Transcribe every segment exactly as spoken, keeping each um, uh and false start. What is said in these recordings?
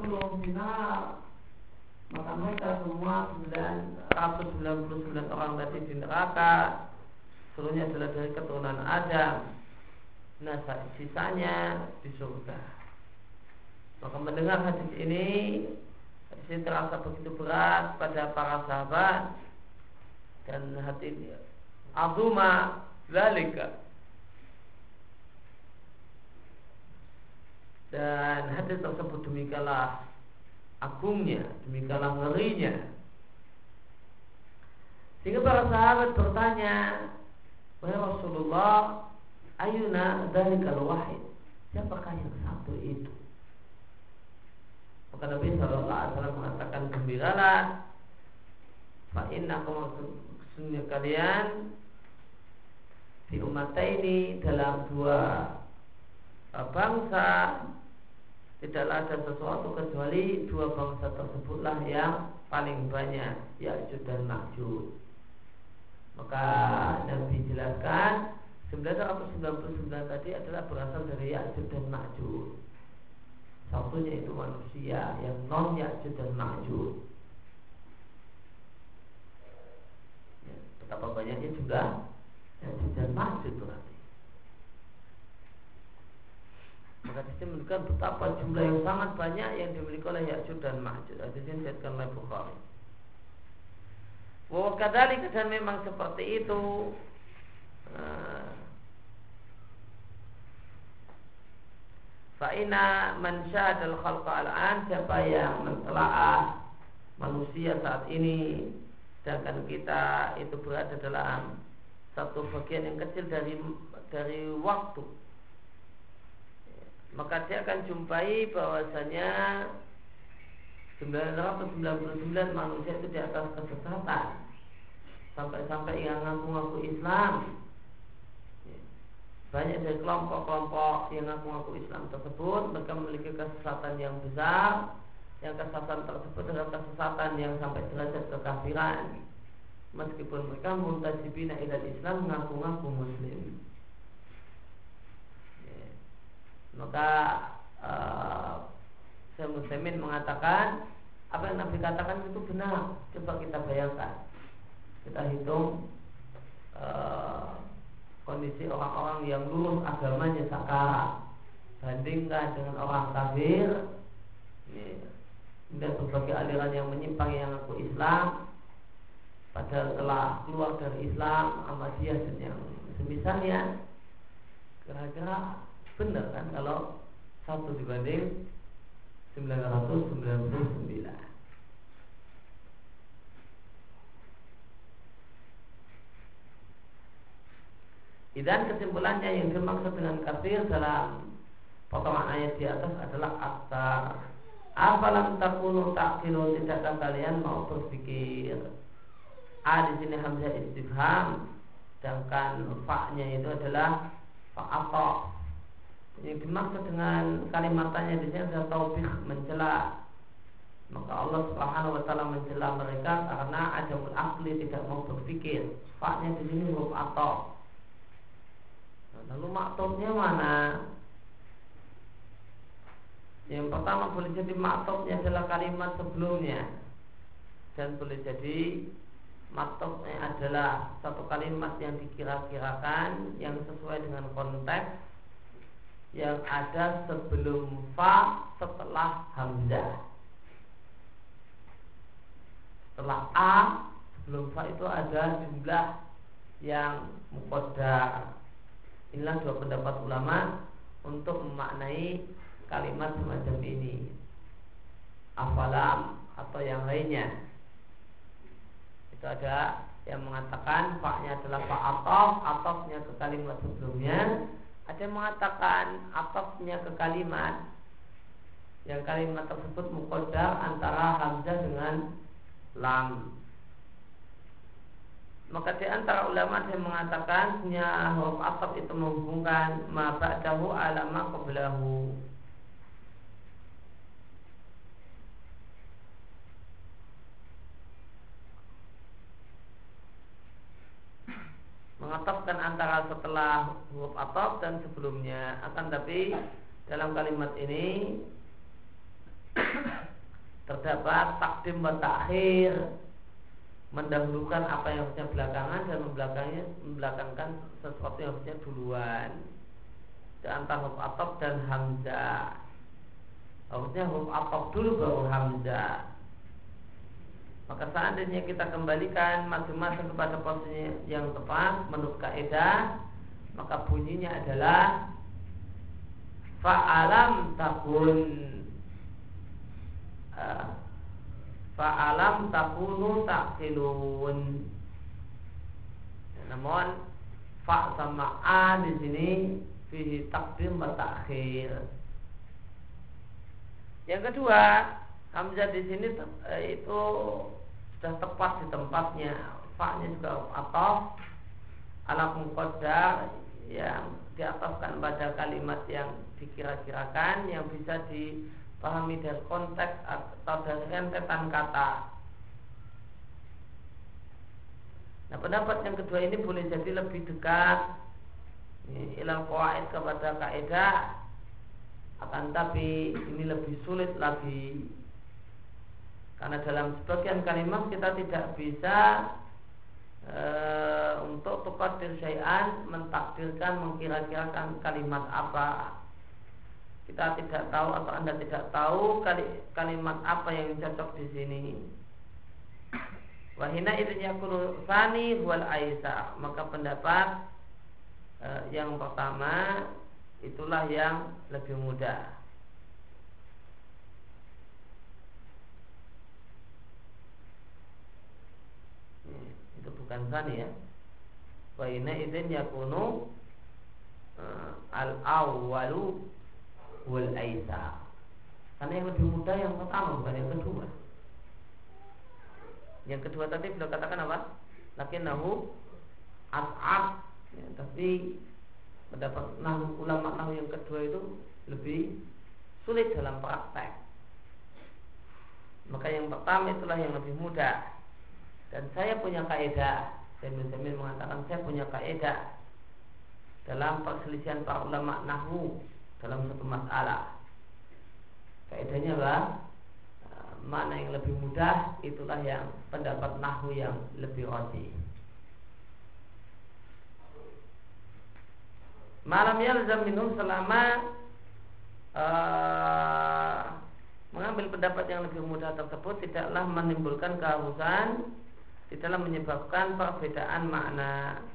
kulluhum finnar, maka mereka semua sembilan ratus sembilan puluh sembilan orang tadi di neraka, seluruhnya adalah dari keturunan Adam. Nah, sisanya di surga. Maka mendengar hadis ini, hadis ini terasa begitu berat pada para sahabat, dan hati azuma zalika, dan hadis tersebut demikianlah agungnya, demikianlah ngerinya, sehingga para sahabat bertanya, wahai Rasulullah, ayuna dzalikal wahid, siapakah yang satu itu? Maka Nabi Shallallahu Alaihi Wasallam mengatakan, gembiralah, fa inna maksudnya kalian di umat ini dalam dua bangsa tidaklah ada sesuatu kecuali dua bangsa tersebutlah yang paling banyak, Ya'juj dan Ma'juj. Maka Nabi jelaskan sembilan ratus sembilan puluh sembilan tadi adalah berasal dari Ya'juj dan Ma'juj. Satunya itu manusia yang non Ya'juj dan Ma'juj. Ya, betapa banyaknya juga Ya'juj dan Ma'juj berarti. Maka di sini menunjukkan betapa jumlah yang sangat banyak yang dimiliki oleh Ya'juj dan Ma'juj. Hadis ini disebutkan oleh Bukhari. Wa kadzalika, dan memang seperti itu. Fa inna man syahadal khalqa al-an, siapa yang mentelaah manusia saat ini, sedangkan kita itu berada dalam satu bagian yang kecil dari dari waktu, maka dia akan jumpai bahwasanya sembilan ratus sembilan puluh sembilan manusia itu di atas kesesatan, sampai-sampai yang ngaku-ngaku Islam. Banyak dari kelompok-kelompok yang ngaku-ngaku Islam tersebut, mereka memiliki kesesatan yang besar, yang kesesatan tersebut adalah kesesatan yang sampai derajat kekafiran, meskipun mereka muntasibina ilal Islam, mengaku-ngaku Muslim. Maka uh, Syekh Muslimin mengatakan apa yang Nabi katakan itu benar. Coba kita bayangkan, kita hitung uh, kondisi orang-orang yang lurus agamanya sekarang, bandingkan dengan orang kafir, dan berbagai aliran yang menyimpang yang mengaku Islam, padahal telah keluar dari Islam, Ahmadiyah dan yang semisalnya. Kira-kira benar kan kalau satu dibanding sembilan ratus sembilan puluh sembilan. Dan kesimpulannya yang dimaksud dengan kafir dalam potongan ayat di atas adalah aktsar. Afalam takunu ta'qilun, tidakkah kalian mau berpikir? A di sini hamzah istifham, sedangkan fa-nya itu adalah fa-ata. Yang dimaksud dengan kalimatnya di sini adalah taubih, mencela. Maka Allah Subhanahu wa taala mencela mereka karena adamul aqli, tidak mau berpikir. Fa-nya di sini huruf ata. Lalu maktubnya mana? Yang pertama boleh jadi maktubnya adalah kalimat sebelumnya, dan boleh jadi maktubnya adalah satu kalimat yang dikira-kirakan, yang sesuai dengan konteks yang ada sebelum fa, setelah hamzah. Setelah a, sebelum fa itu ada jumlah yang muqaddar. Inilah dua pendapat ulama untuk memaknai kalimat semacam ini, afalam atau yang lainnya. Itu ada yang mengatakan fa-nya adalah fa atof, atofnya ke kalimat sebelumnya. Ada yang mengatakan atofnya ke kalimat, yang kalimat tersebut muqaddar antara hamzah dengan lam. Maka di antara ulama yang mengatakan punya huruf ataf itu menghubungkan ma ba'dahu ala ma qablahu. Mengatafkan antara setelah huruf ataf dan sebelumnya. Akan tapi dalam kalimat ini terdapat takdim wa ta'khir, mendahulukan apa yang harusnya belakangan dan membelakangnya membelakangkan sesuatu yang harusnya duluan. Di antara huruf ataf dan hamzah, harusnya huruf ataf dulu baru hamzah. Maka seandainya kita kembalikan masing-masing kepada posisi yang tepat menurut kaidah, maka bunyinya adalah fa'alam takun uh, fa'alam takunu ta'qilun. Namun fa sama a di sini fihi takdim wa ta'khir. Yang kedua, hamzah di sini itu sudah tepat di tempatnya. Fa-nya juga ataf ala muqaddar yang diatafkan pada kalimat yang dikira-kirakan, yang bisa dipahami dari konteks atau dari rentetan kata. Nah, pendapat yang kedua ini boleh jadi lebih dekat ilal qawaid kepada kaidah, akan tapi ini lebih sulit lagi, karena dalam sebagian kalimat kita tidak bisa e, untuk tuqaddir syai'an, mentakdirkan, mengkira-kirakan kalimat apa. Kita tidak tahu atau Anda tidak tahu kalimat apa yang cocok di sini. Wahina idin yakunu tsani wal aisa, maka pendapat e, yang pertama itulah yang lebih mudah. Itu bukan tsani ya. Wahina idin yakunu e, al awwalu wal aisa, karena yang lebih mudah yang pertama bukan yang kedua. Yang kedua tadi beliau katakan apa? Lakinnahu as'ab, ya, tapi pendapat nahu, ulama nahu yang kedua itu lebih sulit dalam praktek. Maka yang pertama itulah yang lebih mudah. Dan saya punya kaidah, saya Muslimin mengatakan saya punya kaidah dalam perselisihan para ulama nahu dalam satu masalah. Kaidahnya apa? Mana yang lebih mudah, itulah yang pendapat nahwu yang lebih rajih. Malam yalzam minhum, selama uh, mengambil pendapat yang lebih mudah tersebut tidaklah menimbulkan keharusan, tidaklah menyebabkan perbedaan makna.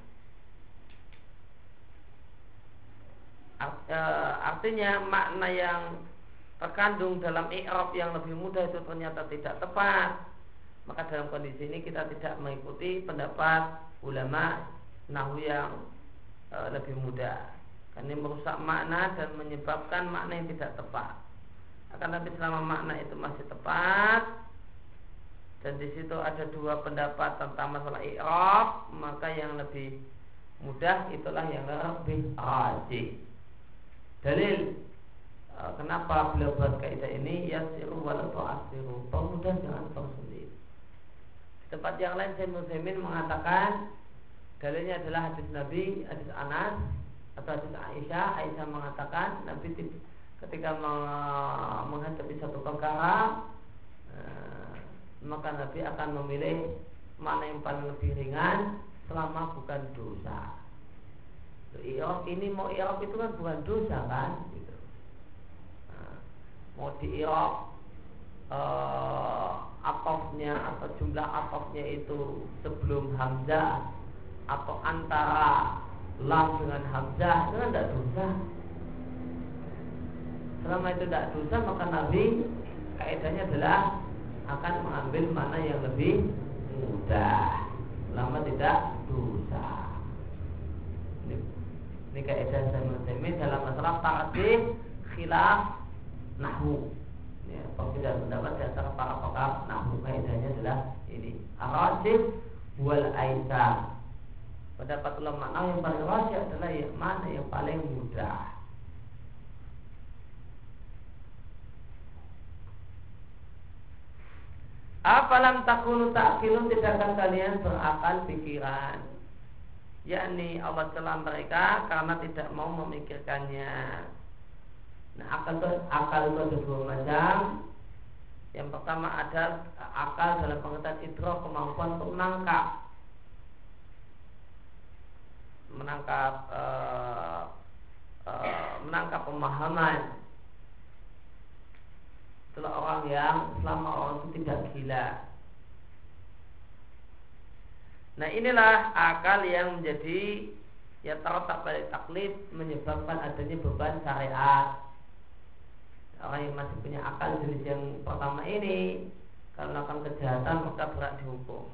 Artinya makna yang terkandung dalam i'rab yang lebih mudah itu ternyata tidak tepat, maka dalam kondisi ini kita tidak mengikuti pendapat ulama nahwu yang e, lebih mudah, karena ini merusak makna dan menyebabkan makna yang tidak tepat. Akan tapi selama makna itu masih tepat dan di situ ada dua pendapat tentang masalah i'rab, maka yang lebih mudah itulah yang lebih rajih. Dalil kenapa beliau buat kaidah ini, yasiru wala tu'asiru, permudah jangan persulit. Di tempat yang lain Syekh Muslimin mengatakan dalilnya adalah hadis Nabi, hadis Anas atau hadis Aisyah. Aisyah mengatakan Nabi ketika menghadapi satu perkara, maka Nabi akan memilih mana yang paling lebih ringan selama bukan dosa. I'rab ini mau i'rab itu kan bukan dosa kan, gitu. Nah, mau di i'rab uh, atofnya atau jumlah atofnya itu sebelum hamzah atau antara lam dengan hamzah, itu kan tidak dosa. Selama itu tidak dosa, maka Nabi kaidahnya adalah akan mengambil mana yang lebih mudah selama tidak dosa. Ini kaidah Syekh dalam masalah ta'dil khilaf nahwu. Ya, perbedaan pendapat di antara para pakar nahwu, kaidahnya adalah ini ar-rajih wal aisar. Pendapat ulama nahwu yang paling rajih adalah yang mana yang paling mudah. Afalam takunu ta'qilun, tidakkah kalian berakal pikiran? Yakni Allah celah mereka karena tidak mau memikirkannya. Nah, akal itu, akal itu ada dua macam. Yang pertama ada akal dalam pengertian idrok, kemampuan untuk menangkap menangkap uh, uh, menangkap pemahaman. Itulah orang yang selama orang itu tidak gila. Nah, inilah akal yang menjadi ya terletak pada taklid, menyebabkan adanya beban syariat. Orang yang masih punya akal jenis yang pertama ini, kalau melakukan kejahatan maka berat dihukum.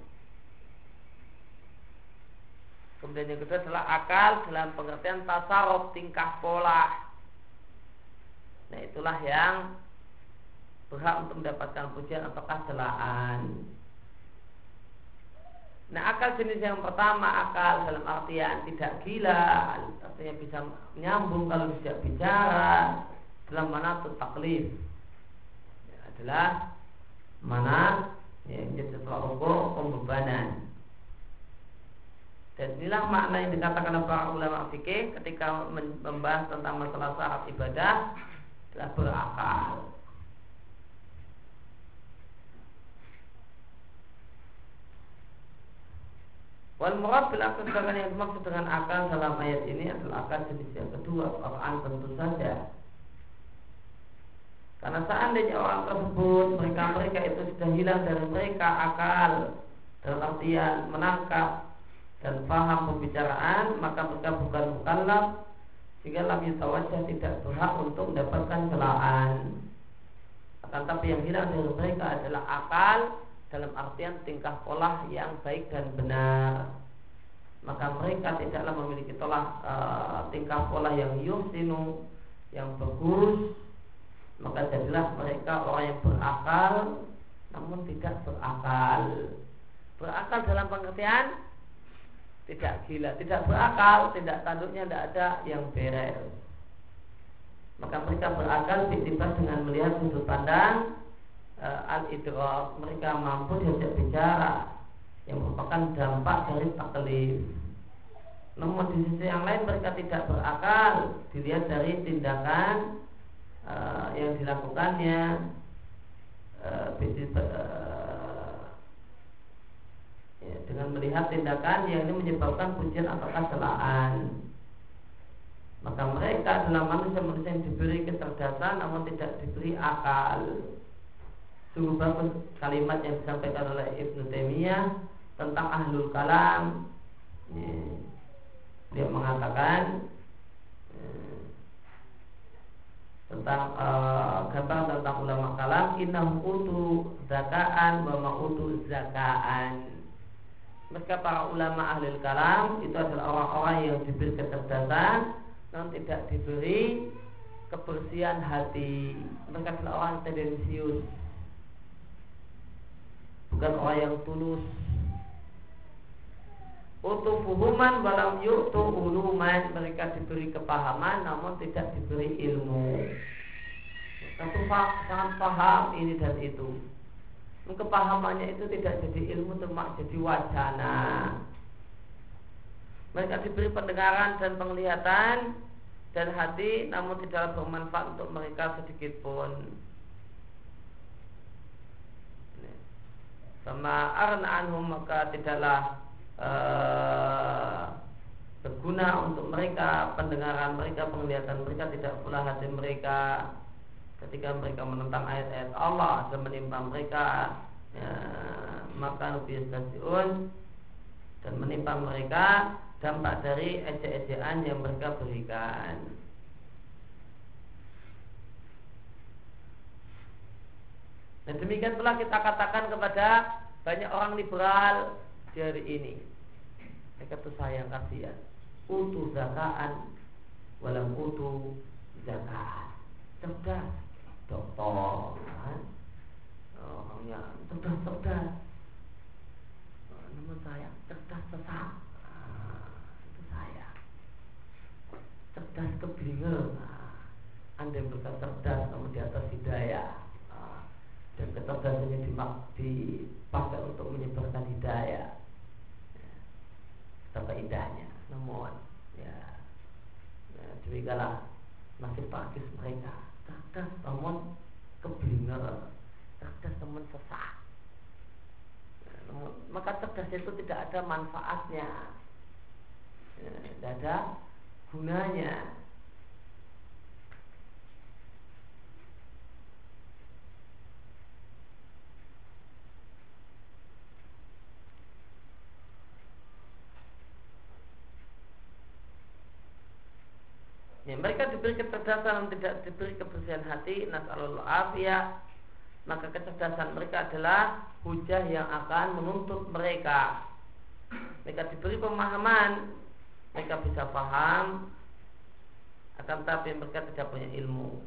Kemudian yang kedua adalah akal dalam pengertian tasarruf, tingkah pola. Nah, itulah yang berhak untuk mendapatkan pujian ataukah celaan. Nah, akal jenis yang pertama, akal dalam artian tidak gila, artinya bisa menyambung kalau tidak bicara, dalam mana itu taklif ya, adalah mana yang menjadi setelah ukur pembebanan. Dan inilah makna yang dikatakan oleh para ulama fikih ketika membahas tentang masalah syarat ibadah adalah berakal. Wal murad bil akal, yang dimaksud dengan akal dalam ayat ini adalah akal jenis yang kedua, Quran tentu saja. Karena seandainya orang tersebut mereka-mereka itu sudah hilang dari mereka akal dalam artian menangkap dan paham pembicaraan, maka mereka bukan mukallaf, sehingga lam yatawajjah, tidak berhak untuk mendapatkan celaan. Akan tapi yang hilang dari mereka adalah akal dalam artian tingkah pola yang baik dan benar. Maka mereka tidaklah memiliki tolah e, tingkah pola yang yuhsinu, yang bagus. Maka jadilah mereka orang yang berakal namun tidak berakal. Berakal dalam pengertian tidak gila, tidak berakal, tidak tanduknya tidak ada yang beres. Maka mereka berakal diiktibar dengan melihat sudut pandang e, al-idrak. Mereka mampu diajak bicara, yang merupakan dampak dari taklif. Namun di sisi yang lain mereka tidak berakal, dilihat dari tindakan Uh, yang dilakukannya uh, uh, ya, dengan melihat tindakan yang ini menyebabkan pujian atau celaan. Maka mereka adalah manusia-manusia yang diberi kecerdasan namun tidak diberi akal. Sungguh bagus kalimat yang disampaikan oleh Ibnu Taimiyah tentang ahlul kalam. Ya, dia mengatakan ya, tentang uh, gambar tentang ulama kalam, innahum utu zakaan wa ma'utu zakaan. Mereka para ulama ahli kalam itu adalah orang-orang yang diberi kecerdasan namun tidak diberi kebersihan hati. Mereka adalah orang yang tendensius, bukan orang yang tulus. Utu fuhuman walam yu'tu uluman, mereka diberi kepahaman namun tidak diberi ilmu. Satu sangat paham ini dan itu. Kepahamannya itu tidak jadi ilmu, cuma jadi wacana. Mereka diberi pendengaran dan penglihatan dan hati namun tidaklah bermanfaat untuk mereka sedikit pun. Sama arna anhum, maka tidaklah Uh, berguna untuk mereka pendengaran mereka, penglihatan mereka, tidak pula hati mereka ketika mereka menentang ayat-ayat Allah dan menimpa mereka ya, maka lebih stasiun dan menimpa mereka dampak dari ejek-ejekan yang mereka berikan. Dan demikian pula kita katakan kepada banyak orang liberal di hari ini, mereka tuh sayang kasihan, utu zakaan walam utu zakaan, cerdas doktor kan? Orangnya cerdas cerdas, namun saya cerdas sesat, nah, itu saya cerdas keblinger. Nah, anda yang berkata cerdas namun di atas hidayah, nah, dan kecerdasannya dipakai untuk menyebarkan hidayah. Betapa indahnya, namun ya, ya demikianlah nasib tragis mereka. Cerdas namun keblinger, cerdas teman sesat. Maka cerdas itu tidak ada manfaatnya, ya, tidak ada gunanya. Ya, mereka diberi kecerdasan, tidak diberi kebersihan hati, nas'alul afiyah. Maka kecerdasan mereka adalah hujah yang akan menuntut mereka. Mereka diberi pemahaman, mereka bisa paham, akan tapi mereka tidak punya ilmu.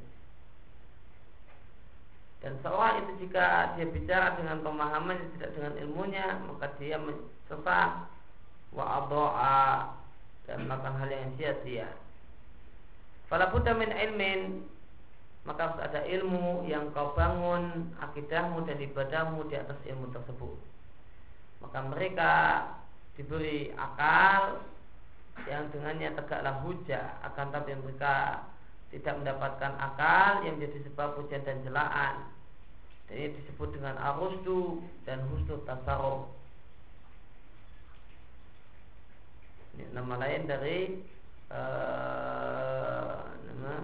Dan seorang itu jika dia bicara dengan pemahaman tidak dengan ilmunya, maka dia sesat wa adha'a, dan melakukan hal yang sia-sia. Fala budda min ilmin, maka harus ada ilmu yang kau bangun akidahmu dan ibadahmu di atas ilmu tersebut. Maka mereka diberi akal yang dengannya tegaklah hujah, akan tapi mereka tidak mendapatkan akal yang menjadi sebab pujian dan celaan. Dan ini disebut dengan ar-rusdu dan husnul tasarruf. Ini nama lain dari Uh, nama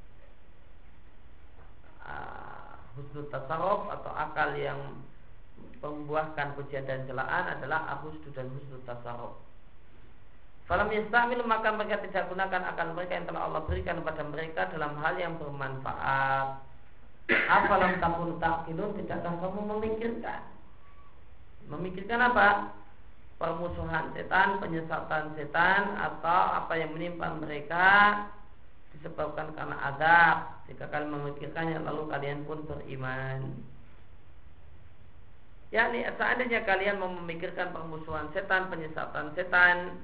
uh, husnul tasarruf atau akal yang membuahkan pujian dan celaan adalah husnul dan husnul tasarruf. Falam yastamil, maka mereka tidak gunakan akal mereka yang telah Allah berikan kepada mereka dalam hal yang bermanfaat. Afalam takun taqilun, tidakkah kamu memikirkan? Memikirkan apa? Permusuhan setan, penyesatan setan, atau apa yang menimpa mereka disebabkan karena azab. Jika kalian memikirkannya lalu kalian pun beriman. yakni seandainya kalian mau memikirkan permusuhan setan, penyesatan setan,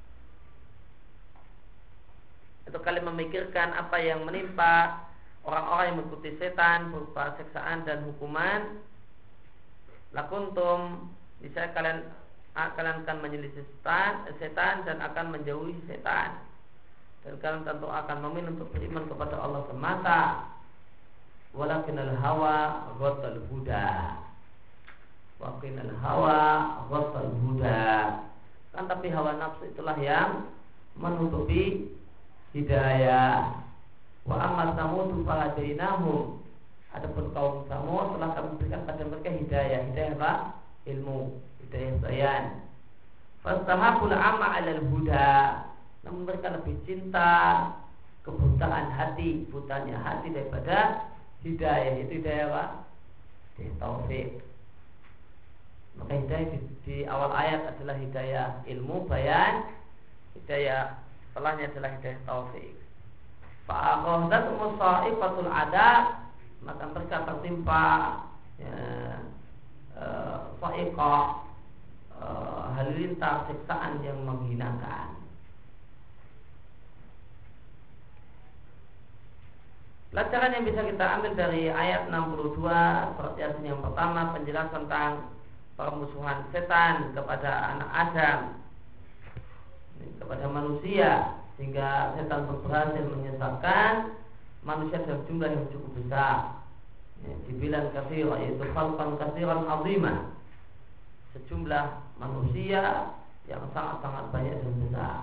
itu kalian memikirkan apa yang menimpa orang-orang yang mengikuti setan berupa siksaan dan hukuman, lakuntum, bisa kalian kalian akan menyelisih setan, setan dan akan menjauhi setan, dan kalian tentu akan memilih untuk beriman kepada Allah semata. Walakinal hawa ghatal huda, walakinal hawa ghatal huda, kan tapi hawa nafsu itulah yang menutupi hidayah. Wa amma samudu fahadainahum, adapun kaum Samud telah kami berikan pada mereka hidayah. Hidayah apa? Ilmu, hidayah bayan. Fastahabul amma 'alal huda, namun mereka lebih cinta kebutaan hati, butanya hati daripada hidayah. Itu hidayah apa? Hidayah taufik. Maka hidayah di, di awal ayat adalah hidayah ilmu bayan, hidayah setelahnya adalah hidayah taufik. Fa'akhadhatuhum musaiqatul adab, maka mereka tertimpa ya, uh, sa'iqah, uh, halilintar siksaan yang menghinakan. Pelajaran yang bisa kita ambil dari ayat enam puluh dua surat Yasin yang pertama, penjelasan tentang permusuhan setan kepada anak Adam, kepada manusia, sehingga setan berhasil menyesatkan manusia dalam jumlah yang cukup besar, ya, dibilang katsira, yaitu khalqan katsiran azima, sejumlah manusia yang sangat-sangat banyak dan besar.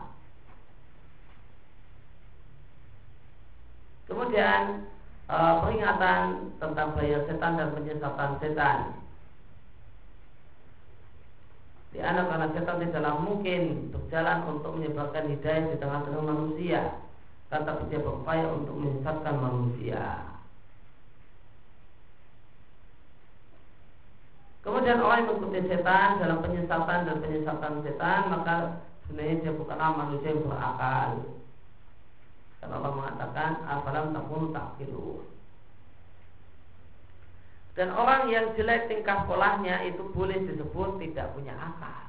Kemudian e, peringatan tentang bahaya setan dan penyesatan setan. Di anak karena setan tidaklah mungkin berjalan untuk menyebarkan hidayah di tengah-tengah manusia, tetapi dia berupaya untuk menyesatkan manusia. Kemudian orang yang mengikuti setan dalam penyesatan dan penyesatan setan, maka sebenarnya dia bukanlah manusia yang berakal. Karena Allah mengatakan afalam takunu ta'qilun. Dan orang yang jelek tingkah polanya itu boleh disebut tidak punya akal,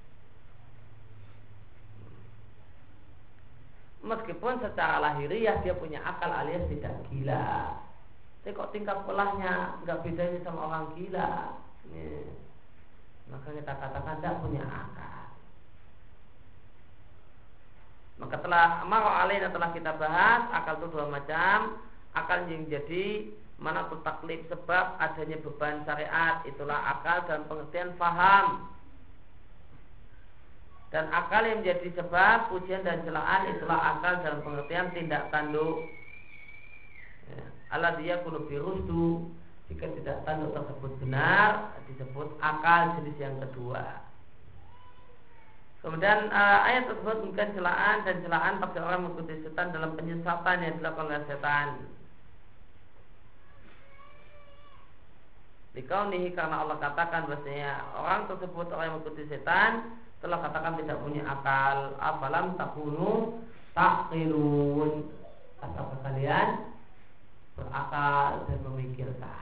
meskipun secara lahiriah dia punya akal alias tidak gila. Tapi kok tingkah polanya nggak bedanya sama orang gila, ini, maka kita katakan tidak punya akal. Maka telah amar alaina telah kita bahas akal itu dua macam. akal yang jadi mana tuh taklif sebab adanya beban syariat, itulah akal dan pengertian faham. Dan akal yang menjadi sebab pujian dan celaan, itulah akal dalam pengertian tindak tanduk. Ya. Ala dia kuno birusdu, jika tidak tanduk tersebut benar disebut akal jenis yang kedua. Kemudian uh, ayat tersebut bukan celaan, dan celaan bagi orang mengikuti setan dalam penyesatan yang dilakukan oleh setan. Dikaunihi, karena Allah katakan bahwasanya orang tersebut, orang yang mengikuti setan, telah katakan tidak punya akal. Afalam takunu taqilun, apakah kalian berakal dan memikirkan?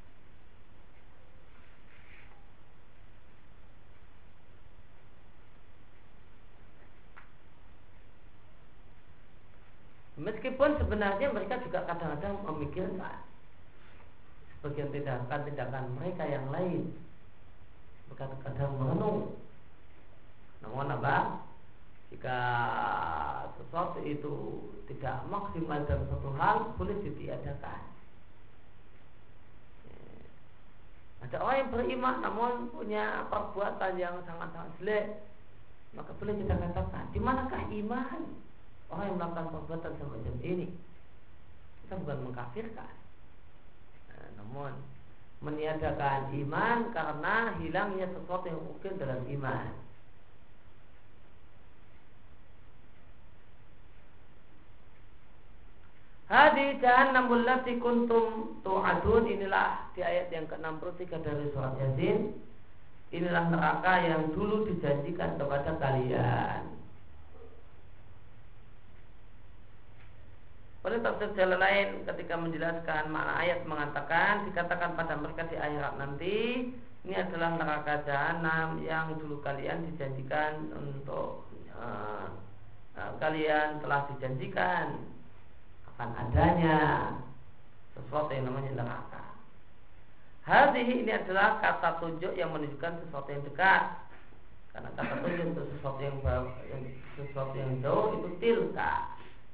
Meskipun sebenarnya mereka juga kadang-kadang memikirkan sebagian tindakan-tindakan mereka yang lain, mereka kadang merenung. Namun apa? Jika sesuatu itu tidak maksimal dalam satu hal, boleh ditiadakan. Ada orang yang beriman namun punya perbuatan yang sangat-sangat jelek, maka boleh kita katakan, di manakah iman orang yang melakukan perbuatan semacam ini? Kita bukan mengkafirkan, nah, namun meniadakan iman karena hilangnya sesuatu yang mungkin dalam iman. Hadi jahannamul lati kuntum tu'adun, inilah di ayat yang ke enam puluh tiga dari surat Yasin. Inilah neraka yang dulu dijanjikan kepada kalian. Pada tafsir jalan lain ketika menjelaskan makna ayat mengatakan, dikatakan pada mereka di akhirat nanti, ini adalah neraka jahanam yang dulu kalian dijanjikan untuk uh, uh, kalian telah dijanjikan akan adanya sesuatu yang namanya neraka. Hadhihi, ini adalah kata tunjuk yang menunjukkan sesuatu yang dekat. Karena kata tunjuk untuk sesuatu yang jauh, yang sesuatu yang jauh itu tilka.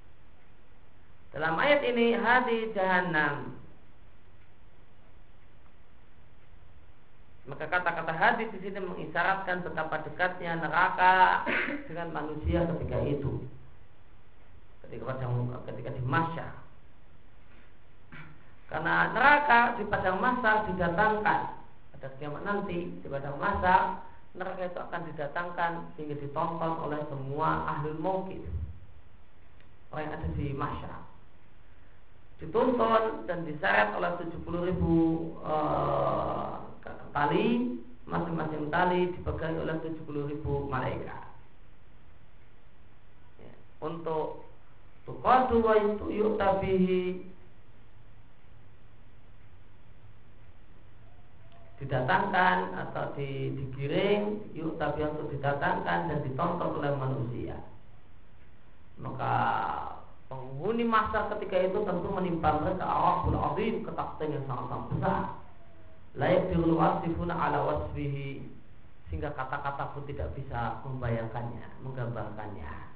Dalam ayat ini hadhi jahannam, maka kata-kata hadhi di sini mengisyaratkan betapa dekatnya neraka dengan manusia ketika itu. Ketika padang, ketika di mahsyar. Karena neraka di padang mahsyar didatangkan pada kiamat nanti, di padang mahsyar neraka itu akan didatangkan sehingga ditonton oleh semua ahlul mauqif, orang yang ada di mahsyar, dituntun dan diseret oleh tujuh puluh ribu uh, tali, masing-masing tali dipegang oleh tujuh puluh ribu malaikat ya, untuk tuqadu wa yu'tabihi, didatangkan atau digiring, yu'tabihi untuk didatangkan dan ditonton oleh manusia. Maka penghuni masa ketika itu tentu menimpa mereka awakul azim, ketakutan yang sangat-sangat besar. Layak dirul wasifuna ala wasfihi, sehingga kata-kata pun tidak bisa membayangkannya, menggambarkannya.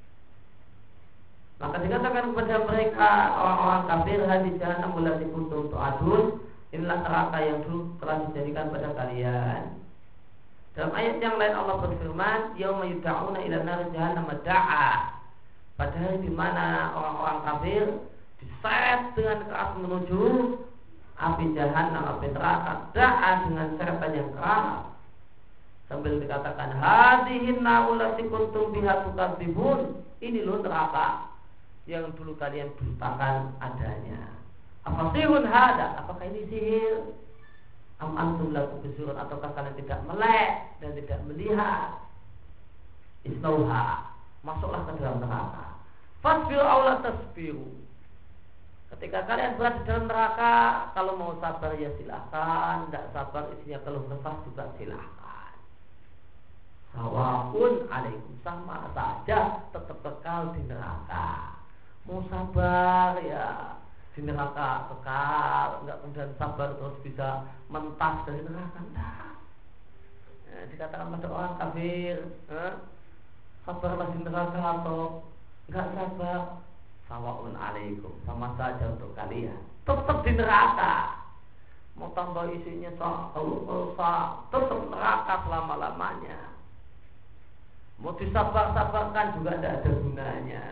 Maka dikatakan kepada mereka orang-orang kafir, hadis jahannam allati kuntum tu'adun, inilah neraka yang dulu telah dijadikan pada kalian. Dalam ayat yang lain Allah berfirman, yauma yud'auna ila nar jahannam da'a, pada hari di mana orang-orang kafir diseret dengan keras menuju api jahannam, api neraka, da'a, dengan seretan yang keras, sambil dikatakan hadhihi narul lati kuntum biha tukadzibun, ini loh neraka yang dulu kalian dustakan adanya. Apa sihun hada? Apakah ini sihir? Am antum la tubsirun, ataukah kalian tidak melek dan tidak melihat? Islauha, masuklah ke dalam neraka. Fasbiru aw la tasbiru. Ketika kalian berada di dalam neraka, kalau mau sabar ya silahkan, tidak sabar isinya keluh kesah juga silahkan. Sawa'un alaikum, sama saja, tetap kekal di neraka. Mau sabar ya di neraka kekal, enggak kemudian sabar terus bisa mentas dari neraka, enggak. Nah, dikatakan pada orang kafir, eh, sabarlah di neraka atau enggak sabar, sawaun alaikum, sama saja untuk kalian. Tetap di neraka. Mau tambah isinya rusak, tetap neraka selama-lamanya. Mau disabar-sabarkan juga tidak ada gunanya.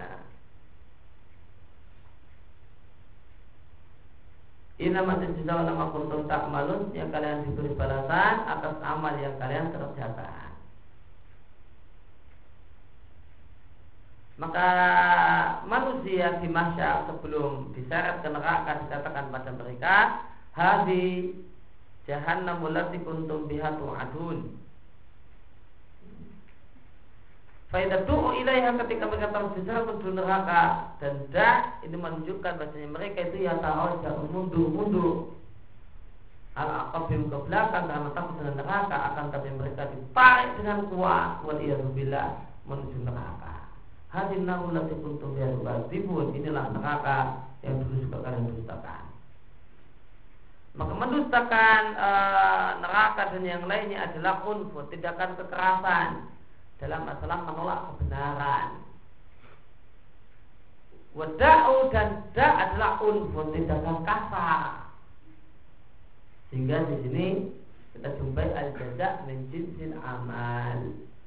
Inama tujzauna nama kuntum ta'malun, yang kalian diberi balasan atas amal yang kalian kerjakan. Maka manusia di mahsyar sebelum diseret ke neraka dikatakan pada mereka, hadi jahannamul lati kuntum biha tu'adun. Faidatu ilaiha, ketika mereka tersesat menuju neraka, dan da ini menunjukkan bahasanya mereka itu ya tahu jauh mundur-mundur al aqabim ke belakang karena takut dengan neraka, akan tapi mereka ditarik dengan kuat waliyadzubillah menuju neraka. Hadin nahu lati kuntum biha tu'adun, inilah neraka yang dulu suka kalian dustakan. Maka mendustakan e, neraka dan yang lainnya adalah unfu, tindakan kekerasan dalam masalah menolak kebenaran. Wada'u dan da adalah unfu, tindakan kasar. Sehingga di sini kita jumpai al-jaza' min jinsil amal.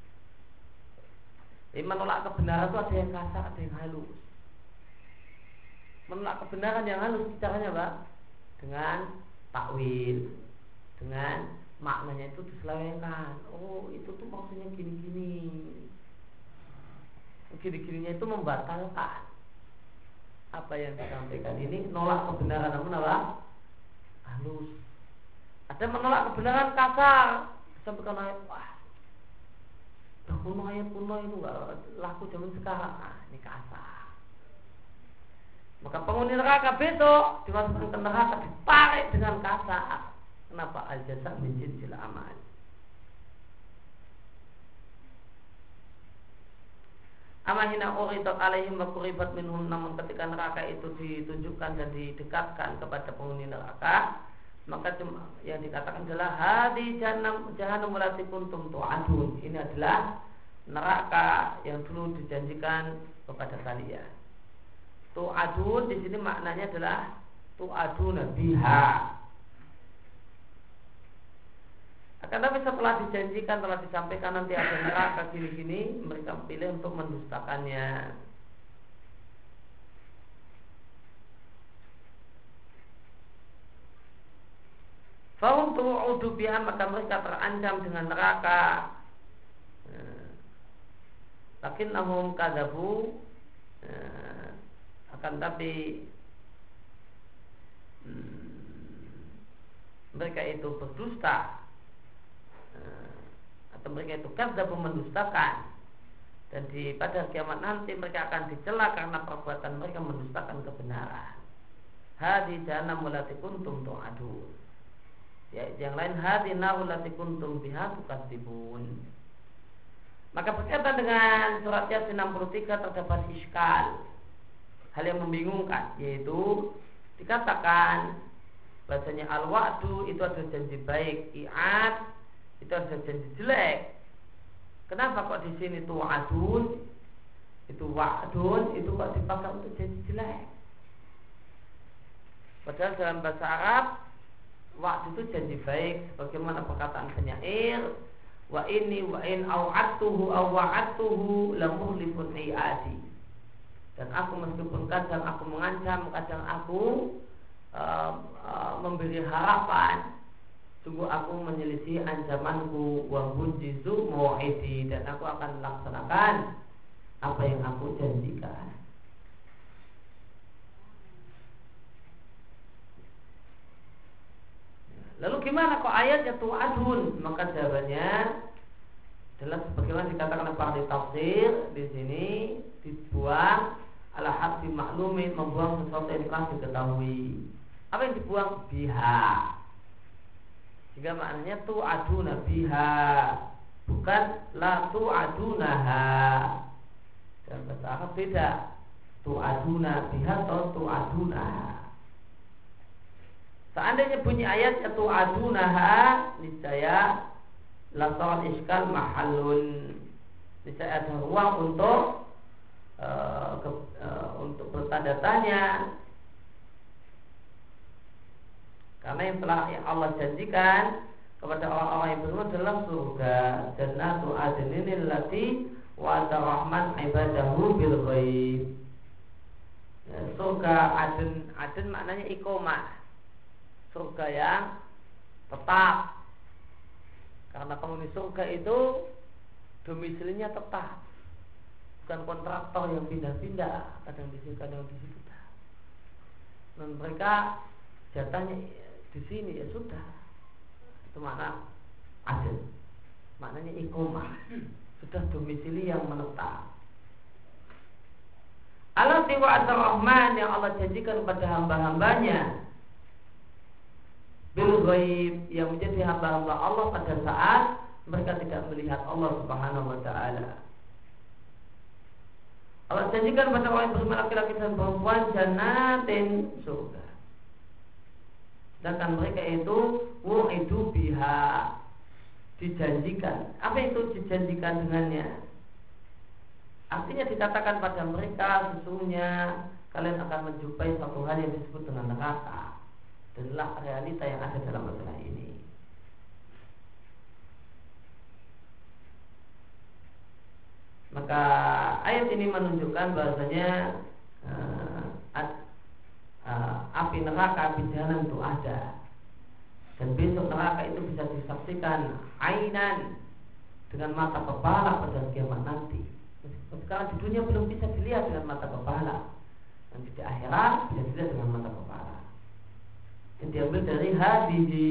Jadi menolak kebenaran itu ada yang kasar, ada yang halus. Menolak kebenaran yang halus caranya apa? Dengan takwil, dengan maknanya itu diselewengkan. Oh, itu tuh maksudnya gini-gini. Gini-gininya itu membatalkan apa yang disampaikan. Ini nolak kebenaran namun apa? Halus. Ada menolak kebenaran kasar, disampaikan ayat, wah, udah kuno ayat kuno itu nggak laku zaman sekarang. Ah, ini kasar. Maka penghuni neraka besok dimasukkan ke neraka ditarik dengan kasar. Kenapa? Al-jaza' min jinsil amal. Amahina uridat alaihim wa quribat minhum, namun ketika neraka itu ditunjukkan dan didekatkan kepada penghuni neraka, maka yang dikatakan adalah hadi jahannam jahannam allati kuntum tu'adun. Ini adalah neraka yang dulu dijanjikan kepada kalian. Tu'adun di sini maknanya adalah tu'aduna biha. Akan tapi setelah dijanjikan, telah disampaikan nanti ada neraka gini-gini, mereka pilih untuk mendustakannya. Fahum tu'udu biha, maka mereka terancam dengan neraka. Lakinnahum kadzabu, akan tapi mereka itu berdusta, atau mereka itu kadzabu, mendustakan, dan di pada kiamat nanti mereka akan dicela karena perbuatan mereka mendustakan kebenaran. Hadi jahannam allati kuntum tu'adun. Ya, yang lain hadi naru allati kuntum biha tukadzibun. Maka berkaitan dengan surat Yasin enam puluh tiga terdapat iskal, hal yang membingungkan, yaitu dikatakan bahasanya al-wa'du itu adalah janji baik, i'ad itu adalah janji jelek. Kenapa kok di sini itu wa'dun, itu wa'dun, itu kok dipakai untuk janji jelek? Padahal dalam bahasa Arab wa'du itu janji baik, sebagaimana perkataan penyair, wa inni wa in au'attuhu aw wa'attuhu lamuhlifun i'adi. Dan aku meskipun kadang aku mengancam, kadang aku uh, uh, memberi harapan, sungguh aku menyelisih ancamanku, wa mujizu mau'idi, dan aku akan melaksanakan apa yang aku janjikan. Lalu gimana kok ayatnya tu'adun? Maka jawabannya adalah sebagaimana dikatakan oleh para tafsir, di sini dibuang ala hadfi maklumin, membuang sesuatu yang telah diketahui. Apa yang dibuang? Biha. Sehingga maknanya tu'aduna biha, bukan la tu'adunaha. Dalam bahasa Arab beda, tu'aduna biha atau tu'adunaha. Seandainya bunyi ayatnya tu'adunaha, niscaya lasal iskal mahalun, niscaya ada ruang untuk uh, ke, uh, untuk tanda tanya. Karena yang telah Allah janjikan kepada orang-orang yang beriman dalam surga, jannatu adnin allati wa'ada rahman ibadahu bil ghaib. Ya, surga adn, adn maknanya iqamah. Surga yang tetap. Karena penghuni surga itu domisilinya tetap. Bukan kontraktor yang pindah-pindah, kadang di sini kadang di situ. Dan mereka jatahnya di sini ya sudah. Itu makna adil. Maknanya iqamah. Sudah domisili yang menetap. Allati wa'ada rahman yang Allah janjikan kepada hamba-hambanya bil ghaib, yang menjadi hamba-hamba Allah pada saat mereka tidak melihat Allah Subhanahu wa taala. Allah janjikan pada orang yang beriman laki-laki dan perempuan jannatin, surga. Sedangkan mereka itu wu'idu biha, dijanjikan. Apa itu dijanjikan dengannya? Artinya dikatakan pada mereka sesungguhnya kalian akan menjumpai satu hal yang disebut dengan neraka. Dan inilah realita yang ada dalam masalah ini. Maka ayat ini menunjukkan bahwasanya uh, uh, api neraka, api jahanam itu ada. Dan besok neraka itu bisa disaksikan ainan dengan mata kepala pada kiamat nanti. Sekarang di dunia belum bisa dilihat dengan mata kepala, nanti di akhirat bisa dilihat dengan mata kepala. Yang diambil dari hadihi.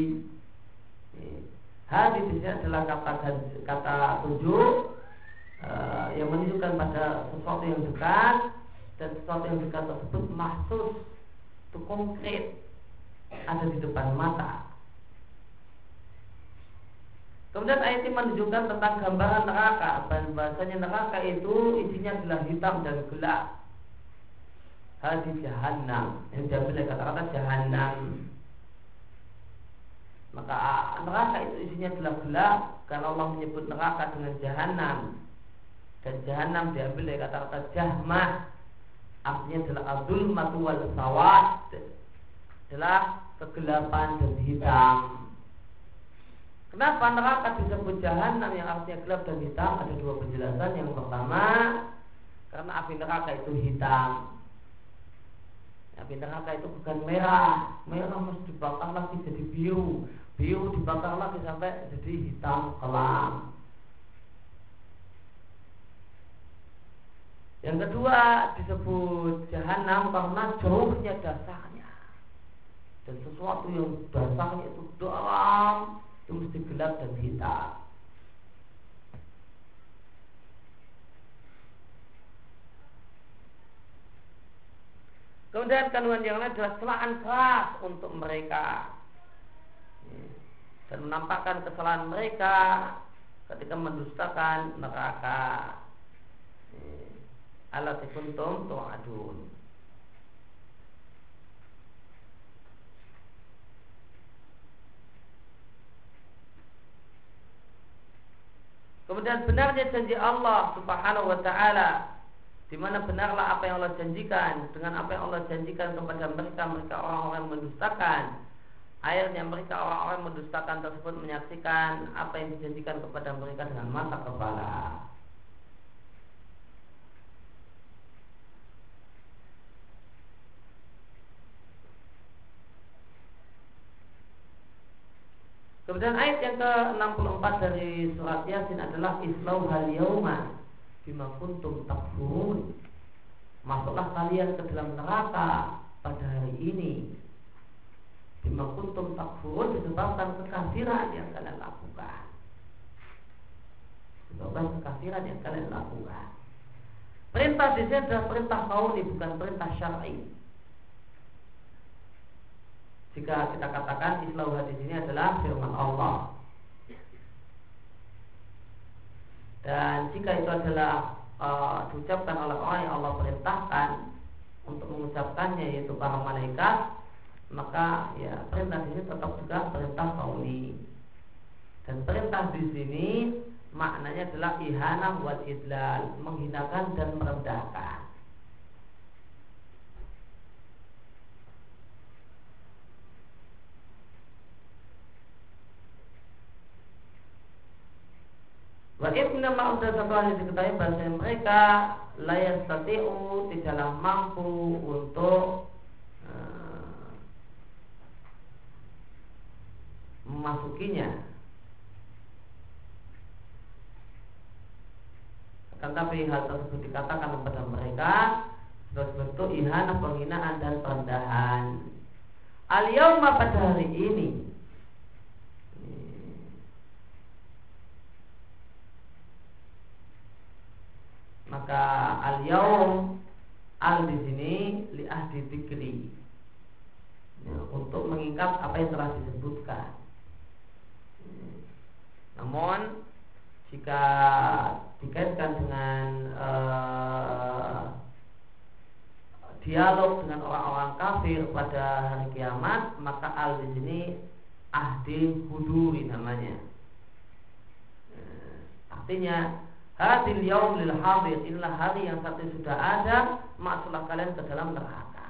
Hadis di sini adalah kata kata tunjuk uh, yang menunjukkan pada sesuatu yang dekat, dan sesuatu yang dekat tersebut mahsus, itu konkret, ada di depan mata. Kemudian ayat ini menunjukkan tentang gambaran neraka. Bahasanya neraka itu isinya adalah hitam dan gelap. Hadis jahannam, yang diambil dari kata-kata jahannam. Maka neraka itu isinya adalah gelap, karena Allah menyebut neraka dengan jahannam. Dan jahannam diambil dari kata-kata jahmah, artinya adalah adzulmatu wal sawad, adalah kegelapan dan hitam. Kenapa neraka disebut jahannam yang artinya gelap dan hitam? Ada dua penjelasan. Yang pertama, karena api neraka itu hitam. Api neraka itu bukan merah. Merah mesti dibakar lagi jadi biru. Biru dibakar lagi sampai jadi hitam kelam. Yang kedua, disebut jahannam karena jauhnya dasarnya. Dan sesuatu yang dasarnya itu dalam, itu mesti gelap dan hitam. Kemudian kandungan yang lain adalah celaan keras untuk mereka, dan menampakkan kesalahan mereka ketika mendustakan neraka. Allati kuntum tu'adun. Kemudian benarnya janji Allah Subhanahu wa taala, di mana benarlah apa yang Allah janjikan dengan apa yang Allah janjikan kepada mereka, mereka orang-orang yang mendustakan. Akhirnya mereka orang-orang yang mendustakan tersebut menyaksikan apa yang dijanjikan kepada mereka dengan mata kepala. Kemudian ayat yang ke enam puluh empat dari surat Yasin adalah islauhal yauma bima kuntum takfurun. Masuklah kalian ke dalam neraka pada hari ini bima kuntum takfurun, disebabkan kekafiran yang kalian lakukan. Disebabkan kekafiran yang kalian lakukan. Perintah di sini adalah perintah kauni, bukan perintah syar'i. Jika kita katakan islauha di sini adalah firman Allah, dan jika itu adalah uh, diucapkan oleh orang yang Allah perintahkan untuk mengucapkannya, yaitu para malaikat, maka ya perintah di sini tetap juga perintah kauni. Dan perintah di sini maknanya adalah ihanah wal idlal, menghinakan dan merendahkan. Wa ibnu ma'udah satu hal yang diketahui bahasa mereka la yastati'u tidaklah mampu untuk uh, memasukinya. Akan tapi hal tersebut dikatakan kepada mereka sebagai bentuk ihanah, penghinaan dan perendahan. Al-yawma pada hari ini, maka al-yawm al di sini li ahdi dzikri, ya, untuk mengikat apa yang telah disebutkan. Namun jika dikaitkan dengan uh, dialog dengan orang-orang kafir pada hari kiamat, maka al di sini ahdi huduri namanya. Uh, artinya hadil yaum lil hadir, inilah hari yang satu sudah ada, masuklah kalian ke dalam neraka.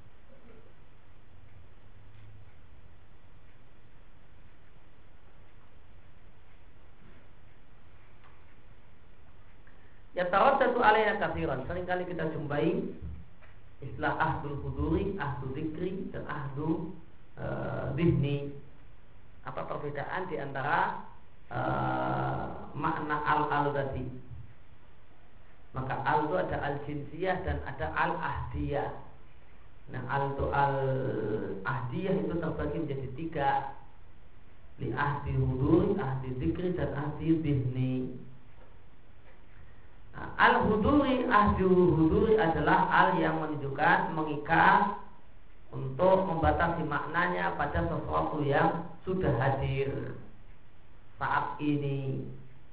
Ya tawaddatu alaina katsiran, seringkali kita jumpai istilah ahdul huduri, ahdu dzikri dan ahdu dhihni. Apa perbedaan di antara uh, makna al-al tadi? Maka al itu ada al-jinsiyah dan ada al-ahdiyah. Nah, al itu al-ahdiyah itu terbagi menjadi tiga, li ahdi huduri, ahdi dzikri dan ahdi dhihni. Nah, al-huduri, ahdi huduri adalah al yang menunjukkan, mengikat untuk membatasi maknanya pada sesuatu yang sudah hadir saat ini.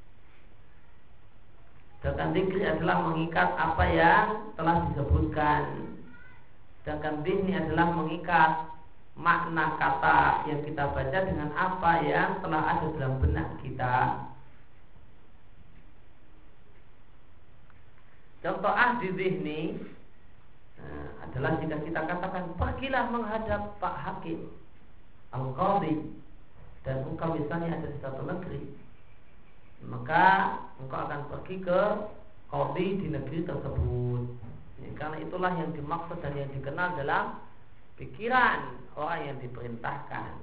Sedangkan dzikri adalah mengikat apa yang telah disebutkan. Sedangkan dhihni adalah mengikat makna kata yang kita baca dengan apa yang telah ada dalam benak kita. Contoh ahdi dhihni nah, adalah jika kita katakan pergilah menghadap Pak Hakim Al-Qadhi, dan engkau misalnya ada di satu negeri, maka engkau akan pergi ke qadhi di negeri tersebut. Ya, karena itulah yang dimaksud dan yang dikenal dalam pikiran orang yang diperintahkan.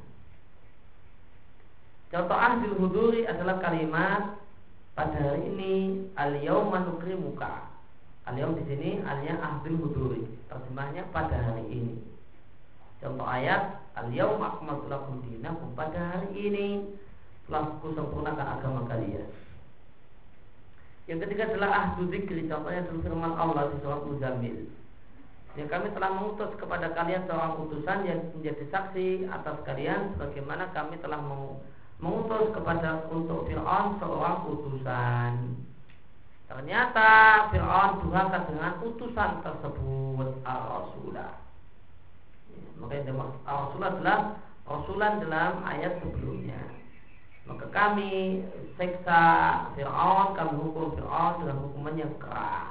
Contoh ahdil huduri adalah kalimat pada hari ini al-yauma nukrimuka. Al-yaum di sini alnya ahdil huduri, terjemahnya pada hari ini. Contoh ayat al-yauma akmaltu lakum dinakum, pada hari ini telah kusempurnakan agama kalian. Yang ketiga adalah ahdu dzikri, contohnya dalam firman Allah di surat Muzammil. Yang kami telah mengutus kepada kalian seorang utusan yang menjadi saksi atas kalian, sebagaimana kami telah mengutus kepada untuk Fir'aun seorang utusan. Ternyata Fir'aun durhaka dengan utusan tersebut, ar-rasulah. Maka yang dimaksud ar-rasulah adalah rasulan dalam ayat sebelumnya. Maka kami seksa Fir'aun, kami hukum Fir'aun dengan hukuman yang keras.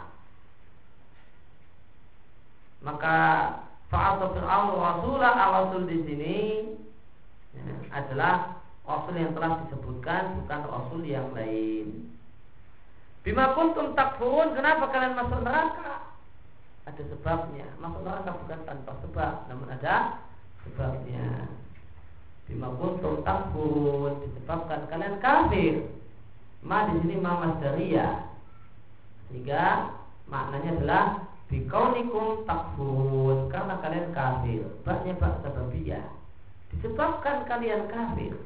Maka fa'ata Fir'aun rasulah, al-rasul di sini ya, adalah rasul yang telah disebutkan, bukan rasul yang lain. Bima kuntum takfurun, kenapa kalian masuk neraka? Ada sebabnya. Masuk neraka bukan tanpa sebab, namun ada sebabnya. Bima kuntum takfurun, disebabkan kalian kafir. Ma di sini ma masdariyah, sehingga maknanya adalah bikaunikum takfurun, karena kalian kafir. Baknya bak sababiyah, disebabkan kalian kafir.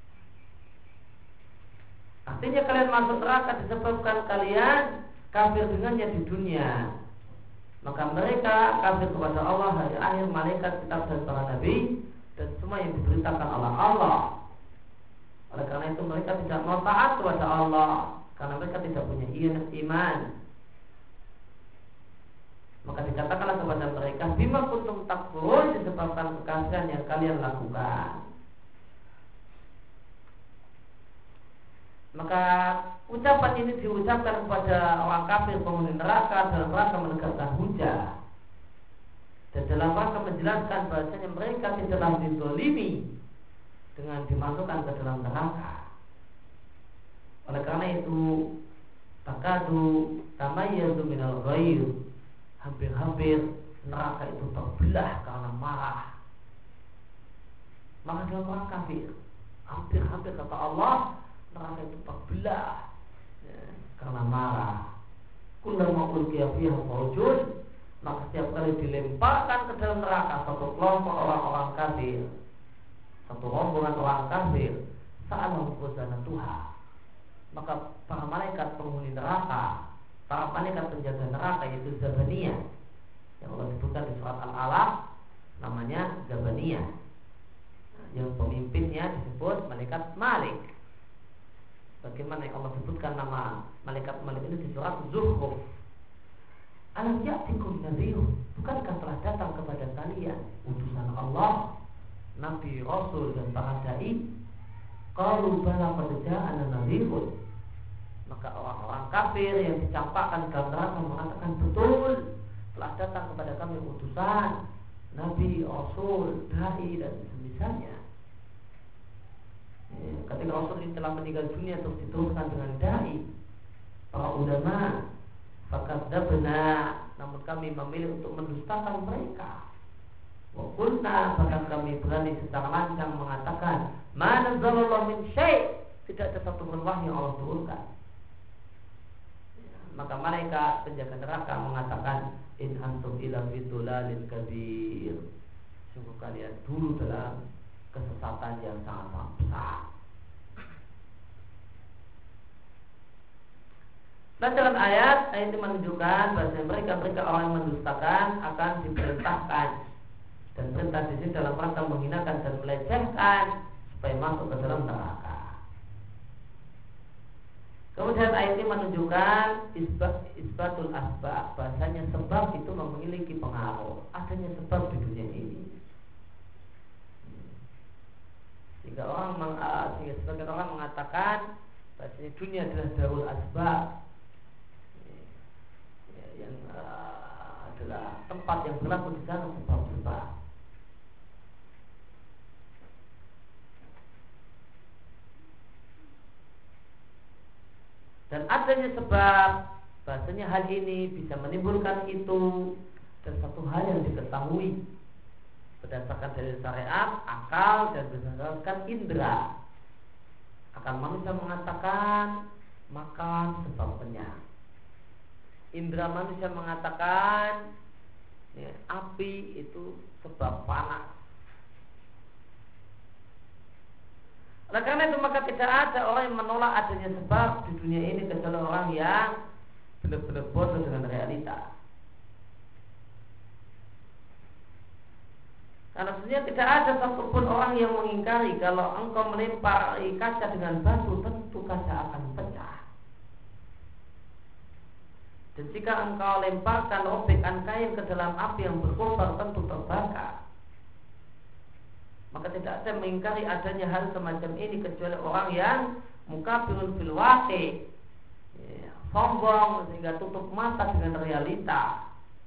Artinya kalian masuk neraka disebabkan kalian kafir dengannya di dunia. Maka mereka kafir kepada Allah, hari akhir, malaikat, kitab dan para nabi, dan semua yang diberitakan oleh Allah. Oleh karena itu mereka tidak mau taat kepada Allah, karena mereka tidak punya iman. Maka dikatakanlah kepada mereka, bima kuntum takfurun, disebabkan kekafiran yang kalian lakukan. Maka ucapan ini diucapkan kepada orang kafir penghuni neraka dalam rangka menegakkan hujah dan dalam rangka menjelaskan bahasanya mereka tidaklah dizalimi dengan dimasukkan ke dalam neraka. Oleh karena itu takadu tamayyazu minal ghair, hampir-hampir neraka itu terbelah karena marah. Maka dia orang kafir. Hampir-hampir kata Allah neraka itu terbelah ya, karena marah. Kullama ulqiya fiha fawjun, maka setiap kali dilemparkan ke dalam neraka satu kelompok orang-orang kafir, satu rombongan orang kafir, sa'alahum khazanatuha, maka para malaikat penghuni neraka, para malaikat penjaga neraka yaitu Zabaniyah, yang Allah sebutkan di surat Al-Alaq namanya Zabaniyah, yang pemimpinnya disebut malaikat Malik. Bagaimana yang Allah sebutkan nama malaikat Malik ini di surat Zuhruf. Alam ya'tikum nadhir, bukankah telah datang kepada kalian utusan Allah, nabi, rasul dan para dai? Qalu bala qad ja'ana nadhirun. Maka orang-orang kafir yang dicampakkan dalam neraka mengatakan, betul, telah datang kepada kami utusan nabi, rasul, dai dan semisalnya. Ya, ketika Rasul ini telah meninggal dunia terus diteruskan dengan dai, para ulama, fakadzabna, namun kami memilih untuk mendustakan mereka. Wa qulna, bahkan kami berani secara lancang mengatakan, ma nazzalallahu min syai', tidak ada satu pun wahyu yang Allah turunkan. Ya, maka malaikat penjaga neraka mengatakan, in antum ila fi dhulalin kabir, sungguh kalian dulu dalam kesesatan yang sangat-sangat besar. Bacaan ayat ayat itu menunjukkan bahwa mereka mereka orang yang mendustakan akan diperintahkan, dan perintah di sini dalam rangka menghinakan dan melecehkan supaya masuk ke dalam neraka. Kemudian ayat ini menunjukkan isbat, isbatul asbab, bahasanya sebab itu memiliki pengaruh, adanya sebab di dunia ini. Jika orang meng, uh, jika sebagian orang mengatakan bahasanya dunia adalah darul asbab, ya, yang uh, adalah tempat yang berlaku di sana sebab-sebab. Dan adanya sebab, bahasanya hal ini bisa menimbulkan itu, dan satu hal yang diketahui berdasarkan dari syariat, akal, dan berdasarkan indera. Akal manusia mengatakan makan sebab kenyang. Indera manusia mengatakan ya, api itu sebab panas. Oleh karena itu maka tidak ada orang yang menolak adanya sebab di dunia ini kecuali orang yang benar-benar bodoh dengan realita. Karena sebenarnya tidak ada satupun orang yang mengingkari kalau engkau melempar kaca dengan batu, tentu kaca akan pecah. Dan jika engkau lemparkan robekan kain ke dalam api yang berkobar, tentu terbakar. Maka tidak ada yang mengingkari adanya hal semacam ini kecuali orang yang mukabirun fil waqi, ya, sombong sehingga tutup mata dengan realita.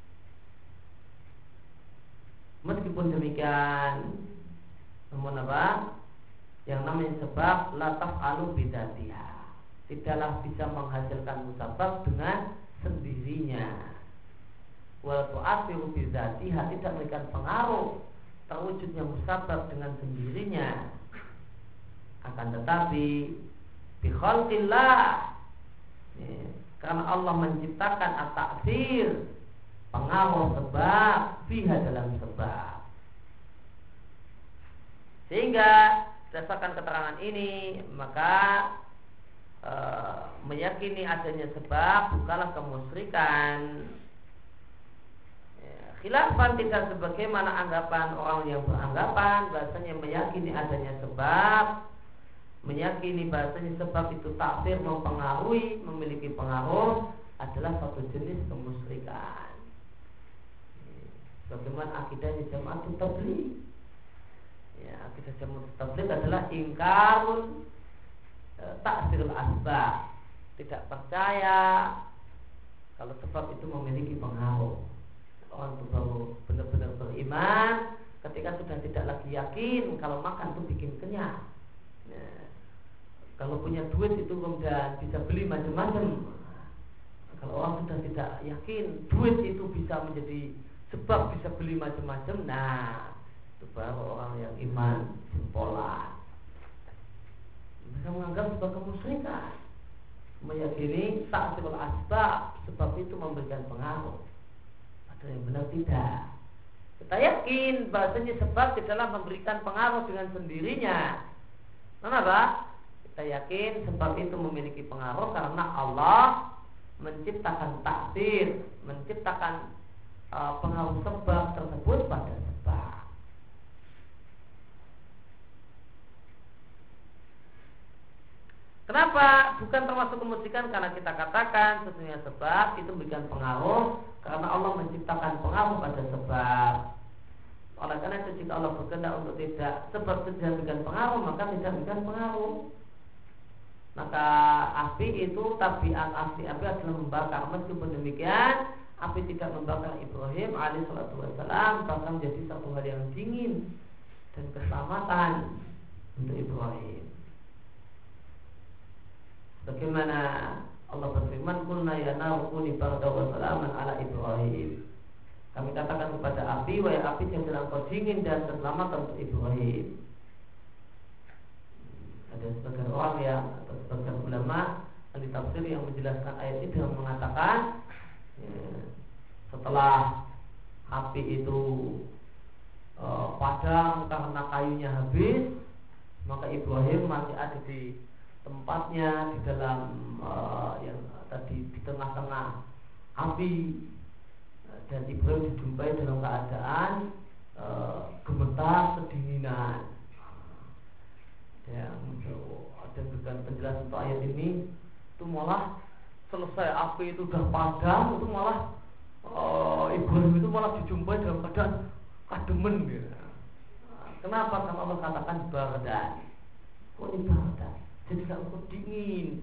Meskipun demikian, namun apa? Yang namanya sebab la taf'alu bidatiha, tidaklah bisa menghasilkan musabab dengan sendirinya. Wal tu'athiru bidatiha, tidak memberikan pengaruh terwujudnya musabab dengan sendirinya. Akan tetapi bi khalqillah, ya, karena Allah menciptakan at-ta'thir, pengaruh sebab fiha dalam sebab, sehingga berdasarkan keterangan ini maka e, meyakini adanya sebab bukanlah kemusyrikan. Ya, khilafan tidak sebagaimana anggapan orang yang beranggapan bahasanya meyakini adanya sebab, meyakini bahasanya sebab itu takdir mempengaruhi, memiliki pengaruh adalah satu jenis kemusyrikan. Bagaimana akidahnya Jama'atul Tabligh? Ya, akidah Jama'atul Tabligh adalah ingkarun e, taksirul asbab, tidak percaya kalau sebab itu memiliki pengaruh. Orang itu baru benar-benar beriman ketika sudah tidak lagi yakin kalau makan itu bikin kenyang. Ya, kalau punya duit itu kemudian bisa beli macam-macam. Kalau orang sudah tidak yakin duit itu bisa menjadi sebab bisa beli macam-macam, nah itu baru orang yang iman jempolan. Mereka menganggap sebagai kemusyrikan, meyakini ta'sirul asbab, sebab itu memberikan pengaruh. Padahal yang benar tidak. Kita yakin bahasanya sebab tidaklah memberikan pengaruh dengan sendirinya. Kenapa? Kita yakin sebab itu memiliki pengaruh karena Allah menciptakan taksir, menciptakan uh, pengaruh sebab tersebut pada sebab. Kenapa bukan termasuk kemusyrikan? Karena kita katakan sesungguhnya sebab itu memberikan pengaruh karena Allah menciptakan pengaruh pada sebab. Oleh karena itu jika Allah berkehendak untuk tidak sebab tidak memberikan pengaruh, maka tidak memberikan pengaruh. Maka api itu tabiat asli api adalah membakar. Meskipun demikian, api tidak membakar Ibrahim alaihi salatu wassalam, bahkan menjadi satu hal yang dingin dan keselamatan untuk Ibrahim. Bagaimana Allah berfirman, "Qulna ya naru kuni bardan wa salaman ala Ibrahim." Kami katakan kepada api, wahai api, jadilah engkau dingin dan keselamatan untuk Ibrahim. Ada sebagian orang yang atau sebagian ulama ahli tafsir yang menjelaskan ayat ini dengan mengatakan ya, setelah api itu e, padam karena kayunya habis, maka Ibrahim masih ada di tempatnya di dalam e, yang tadi di tengah-tengah api, dan Ibrahim dijumpai dalam keadaan e, gemetar kedinginan. Yang ada berikan penjelasan untuk ayat ini, itu malah selesai api itu sudah padam, itu malah uh, Ibrahim itu malah dijumpai dalam keadaan kademen gitu. Kenapa? Karena Allah katakan bardan. Kok ini bardan? Jadi kalau kok dingin,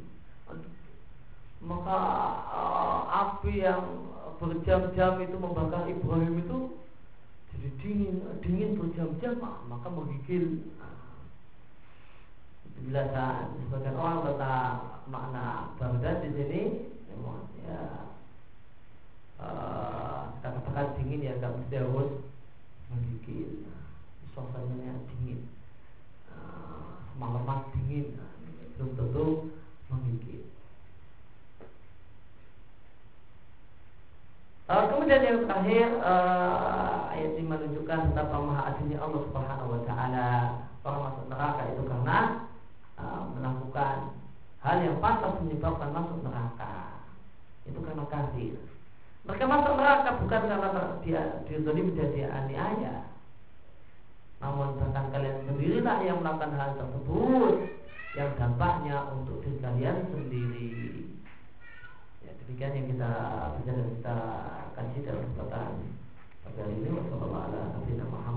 maka uh, api yang berjam-jam itu membakar Ibrahim itu jadi dingin, dingin berjam-jam, maka menggigil. Penjelasan sebagian orang tentang makna bardan di sini, memang ya uh, kita katakan dingin ya, nggak mesti harus menggigil. Suasananya dingin, uh, semalaman dingin, belum tentu menggigil. Uh, kemudian yang terakhir, uh, ayat ini menunjukkan betapa maha adilnya Allah Subhanahu Wa Taala. Orang masuk neraka itu karena melakukan hal yang pantas menyebabkan masuk neraka, itu karena kafir. Mereka masuk neraka bukan karena dia dizalimi dan dia aniaya, namun bahkan kalian sendirilah yang melakukan hal tersebut yang dampaknya untuk diri kalian sendiri. Ya, demikian yang kita bisa kita kaji dalam kesempatan pada hari ini. Wassalamualaikum warahmatullahi wabarakatuh.